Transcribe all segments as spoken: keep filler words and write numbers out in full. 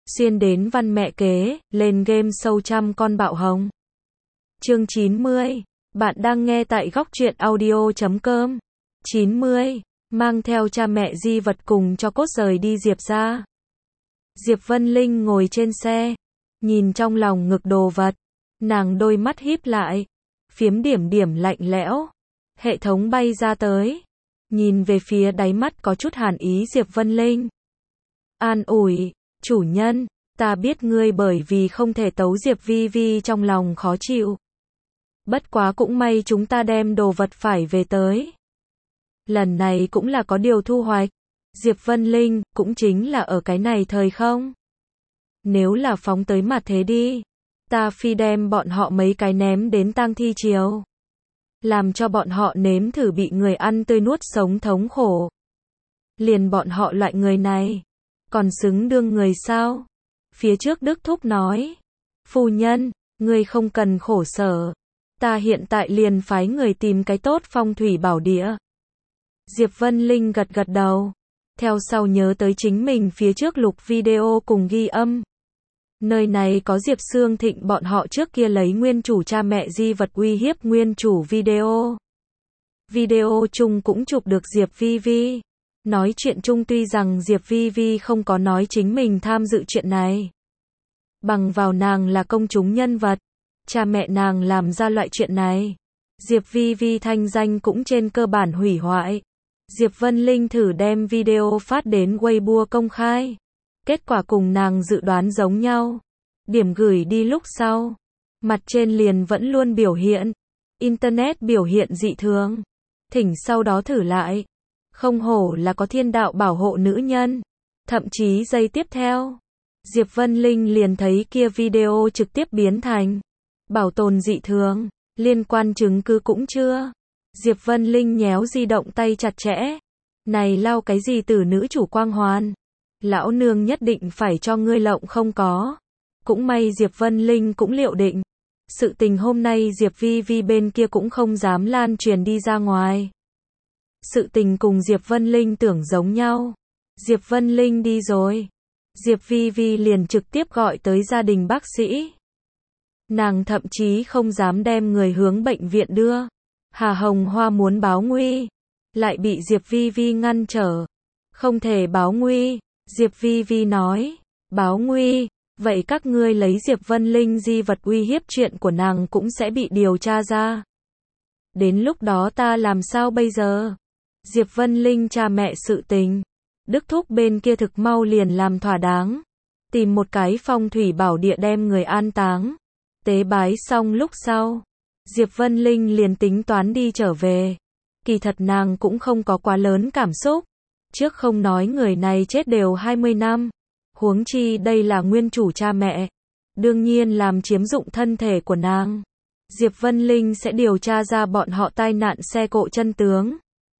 Xuyên đến văn mẹ kế, lên game sâu trăm con bạo hồng. Chương chín mươi. Bạn đang nghe tại góc truyện audio chấm com. chín mươi. Mang theo cha mẹ di vật cùng cho cốt rời đi Diệp ra. Diệp Vân Linh ngồi trên xe, nhìn trong lòng ngực đồ vật, nàng đôi mắt híp lại, phiếm điểm điểm lạnh lẽo. Hệ thống bay ra tới, nhìn về phía đáy mắt có chút hàn ý Diệp Vân Linh. An ủi, chủ nhân, ta biết ngươi bởi vì không thể tấu Diệp Vi Vi trong lòng khó chịu. Bất quá cũng may chúng ta đem đồ vật phải về tới. Lần này cũng là có điều thu hoạch. Diệp Vân Linh, cũng chính là ở cái này thời không. Nếu là phóng tới mặt thế đi, ta phi đem bọn họ mấy cái ném đến tang thi chiều. Làm cho bọn họ nếm thử bị người ăn tươi nuốt sống thống khổ. Liền bọn họ loại người này, còn xứng đương người sao? Phía trước Đức Thúc nói, phu nhân, ngươi không cần khổ sở. Ta hiện tại liền phái người tìm cái tốt phong thủy bảo địa. Diệp Vân Linh gật gật đầu. Theo sau nhớ tới chính mình phía trước lục video cùng ghi âm. Nơi này có Diệp Sương Thịnh bọn họ trước kia lấy nguyên chủ cha mẹ di vật uy hiếp nguyên chủ video. Video chung cũng chụp được Diệp Vi Vi. Nói chuyện chung tuy rằng Diệp Vi Vi không có nói chính mình tham dự chuyện này. Bằng vào nàng là công chúng nhân vật, cha mẹ nàng làm ra loại chuyện này. Diệp Vi Vi thanh danh cũng trên cơ bản hủy hoại. Diệp Vân Linh thử đem video phát đến Weibo công khai. Kết quả cùng nàng dự đoán giống nhau. Điểm gửi đi lúc sau, mặt trên liền vẫn luôn biểu hiện. Internet biểu hiện dị thường. Thỉnh sau đó thử lại. Không hổ là có thiên đạo bảo hộ nữ nhân. Thậm chí giây tiếp theo, Diệp Vân Linh liền thấy kia video trực tiếp biến thành bảo tồn dị thường, liên quan chứng cứ cũng chưa. Diệp Vân Linh nhéo di động tay chặt chẽ. Này lau cái gì từ nữ chủ quang hoàn? Lão nương nhất định phải cho ngươi lộng không có. Cũng may Diệp Vân Linh cũng liệu định. Sự tình hôm nay Diệp Vi Vi bên kia cũng không dám lan truyền đi ra ngoài. Sự tình cùng Diệp Vân Linh tưởng giống nhau. Diệp Vân Linh đi rồi. Diệp Vi Vi liền trực tiếp gọi tới gia đình bác sĩ. Nàng thậm chí không dám đem người hướng bệnh viện đưa. Hà Hồng Hoa muốn báo nguy, lại bị Diệp Vi Vi ngăn trở. Không thể báo nguy. Diệp Vi Vi nói, báo nguy, vậy các ngươi lấy Diệp Vân Linh di vật uy hiếp chuyện của nàng cũng sẽ bị điều tra ra. Đến lúc đó ta làm sao bây giờ? Diệp Vân Linh cha mẹ sự tình, Đức Thúc bên kia thực mau liền làm thỏa đáng. Tìm một cái phong thủy bảo địa đem người an táng. Tế bái xong lúc sau, Diệp Vân Linh liền tính toán đi trở về. Kỳ thật nàng cũng không có quá lớn cảm xúc. Trước không nói người này chết đều hai mươi năm. Huống chi đây là nguyên chủ cha mẹ. Đương nhiên làm chiếm dụng thân thể của nàng. Diệp Vân Linh sẽ điều tra ra bọn họ tai nạn xe cộ chân tướng.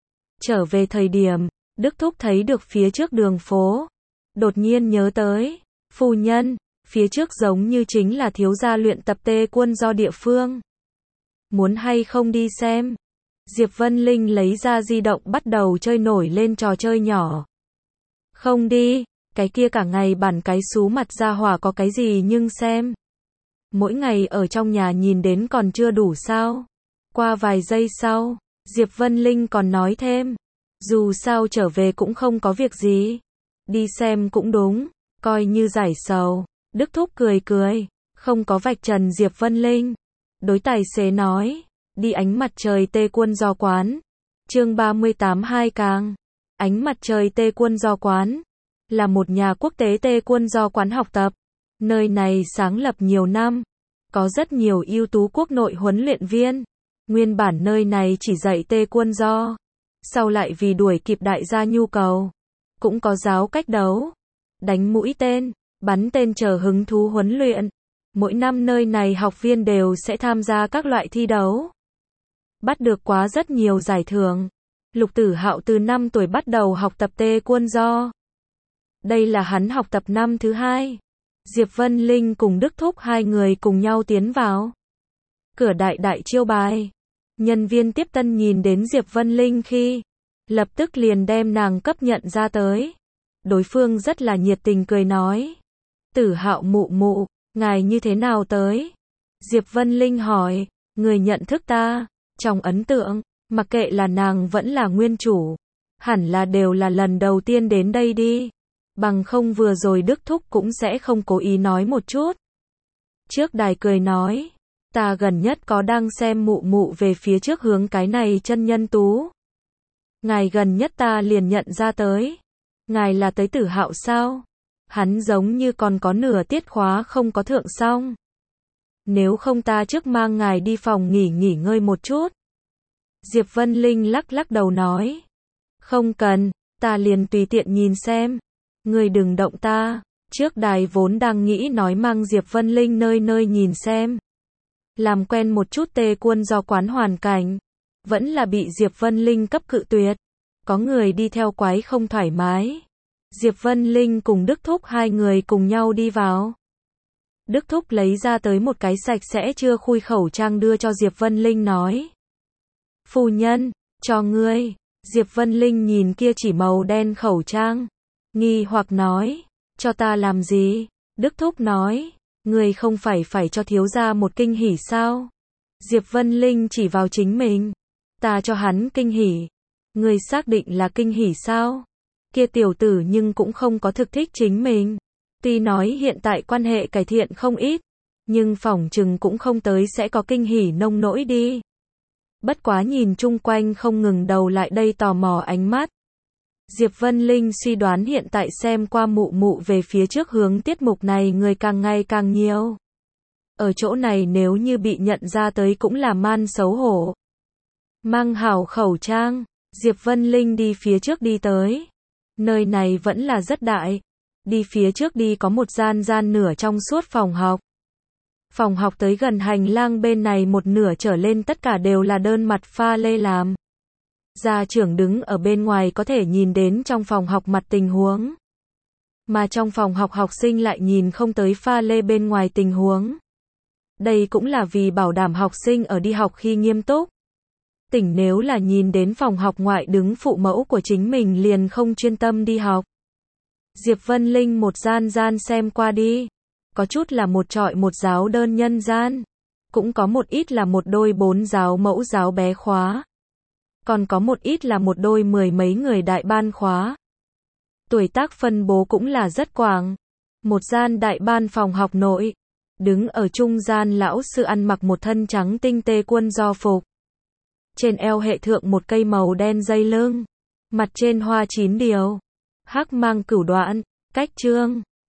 Trở về thời điểm, Đức Thúc thấy được phía trước đường phố. Đột nhiên nhớ tới, phu nhân, phía trước giống như chính là thiếu gia luyện tập tê quân do địa phương. Muốn hay không đi xem? Diệp Vân Linh lấy ra di động bắt đầu chơi nổi lên trò chơi nhỏ. Không đi, cái kia cả ngày bản cái xú mặt ra hỏa có cái gì nhưng xem. Mỗi ngày ở trong nhà nhìn đến còn chưa đủ sao? Qua vài giây sau, Diệp Vân Linh còn nói thêm. Dù sao trở về cũng không có việc gì. Đi xem cũng đúng, coi như giải sầu. Đức Thúc cười cười, không có vạch trần Diệp Vân Linh. Đối tài xế nói, đi ánh mặt trời tê quân do quán. Chương ba mươi tám hai càng. Ánh mặt trời tê quân do quán là một nhà quốc tế tê quân do quán học tập. Nơi này sáng lập nhiều năm, có rất nhiều ưu tú quốc nội huấn luyện viên. Nguyên bản nơi này chỉ dạy tê quân do, sau lại vì đuổi kịp đại gia nhu cầu, cũng có giáo cách đấu, đánh mũi tên, bắn tên chờ hứng thú huấn luyện. Mỗi năm nơi này học viên đều sẽ tham gia các loại thi đấu. Bắt được quá rất nhiều giải thưởng. Lục Tử Hạo từ năm tuổi bắt đầu học tập tê quân do. Đây là hắn học tập năm thứ hai. Diệp Vân Linh cùng Đức Thúc hai người cùng nhau tiến vào. Cửa đại đại chiêu bài. Nhân viên tiếp tân nhìn đến Diệp Vân Linh khi, lập tức liền đem nàng cấp nhận ra tới. Đối phương rất là nhiệt tình cười nói. Tử Hạo mụ mụ, ngài như thế nào tới? Diệp Vân Linh hỏi, người nhận thức ta, trong ấn tượng, mặc kệ là nàng vẫn là nguyên chủ, hẳn là đều là lần đầu tiên đến đây đi. Bằng không vừa rồi Đức Thúc cũng sẽ không cố ý nói một chút. Trước đài cười nói, ta gần nhất có đang xem mụ mụ về phía trước hướng cái này chân nhân tú. Ngài gần nhất ta liền nhận ra tới. Ngài là tới Tử Hạo sao? Hắn giống như còn có nửa tiết khóa không có thượng xong. Nếu không ta trước mang ngài đi phòng nghỉ nghỉ ngơi một chút. Diệp Vân Linh lắc lắc đầu nói. Không cần, ta liền tùy tiện nhìn xem. Người đừng động ta. Trước đài vốn đang nghĩ nói mang Diệp Vân Linh nơi nơi nhìn xem. Làm quen một chút tê quân do quán hoàn cảnh. Vẫn là bị Diệp Vân Linh cấp cự tuyệt. Có người đi theo quái không thoải mái. Diệp Vân Linh cùng Đức Thúc hai người cùng nhau đi vào. Đức Thúc lấy ra tới một cái sạch sẽ chưa khui khẩu trang đưa cho Diệp Vân Linh nói. Phu nhân, cho ngươi. Diệp Vân Linh nhìn kia chỉ màu đen khẩu trang. Nghi hoặc nói, cho ta làm gì? Đức Thúc nói, ngươi không phải phải cho thiếu gia một kinh hỉ sao? Diệp Vân Linh chỉ vào chính mình. Ta cho hắn kinh hỉ. Ngươi xác định là kinh hỉ sao? Kia tiểu tử nhưng cũng không có thực thích chính mình. Tuy nói hiện tại quan hệ cải thiện không ít, nhưng phỏng chừng cũng không tới sẽ có kinh hỉ nông nỗi đi. Bất quá nhìn chung quanh không ngừng đầu lại đây tò mò ánh mắt. Diệp Vân Linh suy đoán hiện tại xem qua mụ mụ về phía trước hướng tiết mục này người càng ngày càng nhiều. Ở chỗ này nếu như bị nhận ra tới cũng là man xấu hổ. Mang hảo khẩu trang, Diệp Vân Linh đi phía trước đi tới. Nơi này vẫn là rất đại. Đi phía trước đi có một gian gian nửa trong suốt phòng học. Phòng học tới gần hành lang bên này một nửa trở lên tất cả đều là đơn mặt pha lê làm. Gia trưởng đứng ở bên ngoài có thể nhìn đến trong phòng học mặt tình huống. Mà trong phòng học học sinh lại nhìn không tới pha lê bên ngoài tình huống. Đây cũng là vì bảo đảm học sinh ở đi học khi nghiêm túc. Tỉnh nếu là nhìn đến phòng học ngoại đứng phụ mẫu của chính mình liền không chuyên tâm đi học. Diệp Vân Linh một gian gian xem qua đi. Có chút là một trọi một giáo đơn nhân gian. Cũng có một ít là một đôi bốn giáo mẫu giáo bé khóa. Còn có một ít là một đôi mười mấy người đại ban khóa. Tuổi tác phân bố cũng là rất quảng. Một gian đại ban phòng học nội. Đứng ở trung gian lão sư ăn mặc một thân trắng tinh tê quân do phục. Trên eo hệ thượng một cây màu đen dây lưng. Mặt trên hoa chín điều. Hắc mang cửu đoạn, cách chương.